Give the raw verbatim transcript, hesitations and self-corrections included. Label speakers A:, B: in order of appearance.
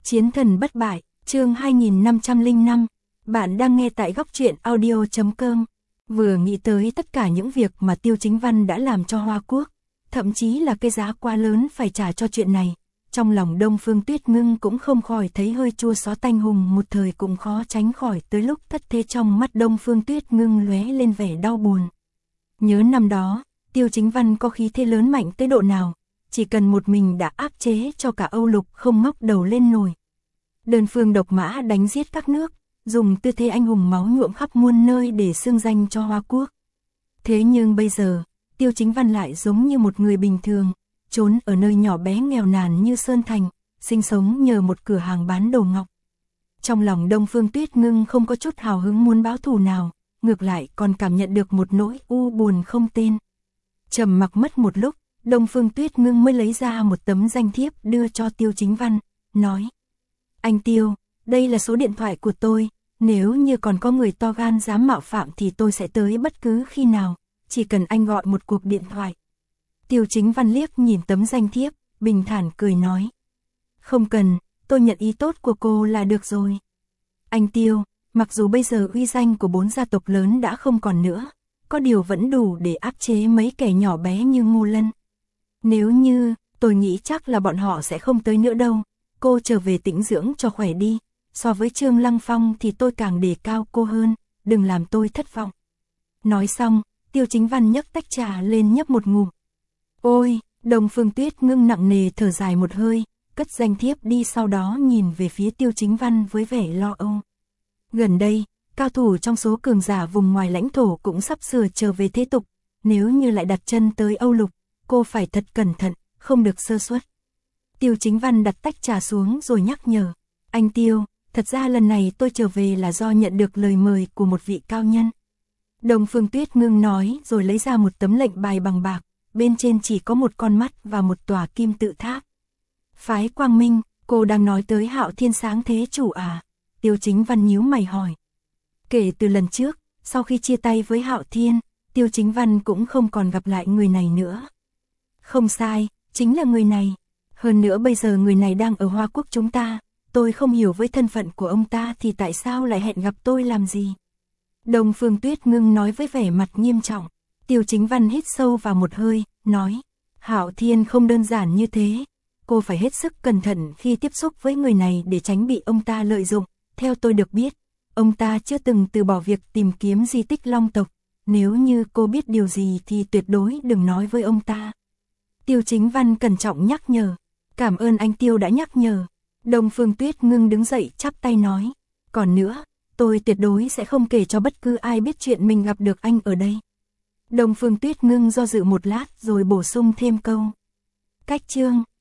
A: Chiến thần bất bại, chương hai nghìn năm trăm lẻ năm. Bạn đang nghe tại góc truyện audio chấm com. Vừa nghĩ tới tất cả những việc mà Tiêu Chính Văn đã làm cho Hoa Quốc, thậm chí là cái giá quá lớn phải trả cho chuyện này, trong lòng Đông Phương Tuyết Ngưng cũng không khỏi thấy hơi chua xót, tanh hùng một thời cũng khó tránh khỏi tới lúc thất thế. Trong mắt Đông Phương Tuyết Ngưng lóe lên vẻ đau buồn. Nhớ năm đó, Tiêu Chính Văn có khí thế lớn mạnh tới độ nào, chỉ cần một mình đã áp chế cho cả Âu Lục không ngóc đầu lên nổi. Đơn phương độc mã đánh giết các nước, dùng tư thế anh hùng máu nhuộm khắp muôn nơi để xưng danh cho Hoa Quốc. Thế nhưng bây giờ, Tiêu Chính Văn lại giống như một người bình thường, trốn ở nơi nhỏ bé nghèo nàn như Sơn Thành, sinh sống nhờ một cửa hàng bán đồ ngọc. Trong lòng Đông Phương Tuyết Ngưng không có chút hào hứng muốn báo thù nào, ngược lại còn cảm nhận được một nỗi u buồn không tên. Trầm mặc mất một lúc, Đông Phương Tuyết Ngưng mới lấy ra một tấm danh thiếp đưa cho Tiêu Chính Văn, nói: "Anh Tiêu, đây là số điện thoại của tôi, nếu như còn có người to gan dám mạo phạm thì tôi sẽ tới bất cứ khi nào, chỉ cần anh gọi một cuộc điện thoại." Tiêu Chính Văn liếc nhìn tấm danh thiếp, bình thản cười nói: "Không cần, tôi nhận ý tốt của cô là được rồi. Anh Tiêu, mặc dù bây giờ uy danh của bốn gia tộc lớn đã không còn nữa, có điều vẫn đủ để áp chế mấy kẻ nhỏ bé như Ngô Lân. Nếu như, tôi nghĩ chắc là bọn họ sẽ không tới nữa đâu, cô trở về tĩnh dưỡng cho khỏe đi, so với Trương Lăng Phong thì tôi càng đề cao cô hơn, đừng làm tôi thất vọng." Nói xong, Tiêu Chính Văn nhấc tách trà lên nhấp một ngụm. Ôi, Đông Phương Tuyết Ngưng nặng nề thở dài một hơi, cất danh thiếp đi, sau đó nhìn về phía Tiêu Chính Văn với vẻ lo âu. Gần đây, cao thủ trong số cường giả vùng ngoài lãnh thổ cũng sắp sửa trở về thế tục, nếu như lại đặt chân tới Âu Lục, cô phải thật cẩn thận, không được sơ suất. Tiêu Chính Văn đặt tách trà xuống rồi nhắc nhở: "Anh Tiêu, thật ra lần này tôi trở về là do nhận được lời mời của một vị cao nhân." Đông Phương Tuyết Ngưng nói rồi lấy ra một tấm lệnh bài bằng bạc, bên trên chỉ có một con mắt và một tòa kim tự tháp. "Phái Quang Minh, cô đang nói tới Hạo Thiên Sáng Thế Chủ à?" Tiêu Chính Văn nhíu mày hỏi. Kể từ lần trước, sau khi chia tay với Hạo Thiên, Tiêu Chính Văn cũng không còn gặp lại người này nữa. "Không sai, chính là người này. Hơn nữa bây giờ người này đang ở Hoa Quốc chúng ta, tôi không hiểu với thân phận của ông ta thì tại sao lại hẹn gặp tôi làm gì?" Đông Phương Tuyết Ngưng nói với vẻ mặt nghiêm trọng. Tiêu Chính Văn hít sâu vào một hơi, nói: "Hạo Thiên không đơn giản như thế, cô phải hết sức cẩn thận khi tiếp xúc với người này để tránh bị ông ta lợi dụng. Theo tôi được biết, ông ta chưa từng từ bỏ việc tìm kiếm di tích Long tộc, nếu như cô biết điều gì thì tuyệt đối đừng nói với ông ta." Tiêu Chính Văn cẩn trọng nhắc nhở. "Cảm ơn anh Tiêu đã nhắc nhở." Đông Phương Tuyết Ngưng đứng dậy chắp tay nói: "Còn nữa, tôi tuyệt đối sẽ không kể cho bất cứ ai biết chuyện mình gặp được anh ở đây." Đông Phương Tuyết Ngưng do dự một lát rồi bổ sung thêm câu: "Cách chương."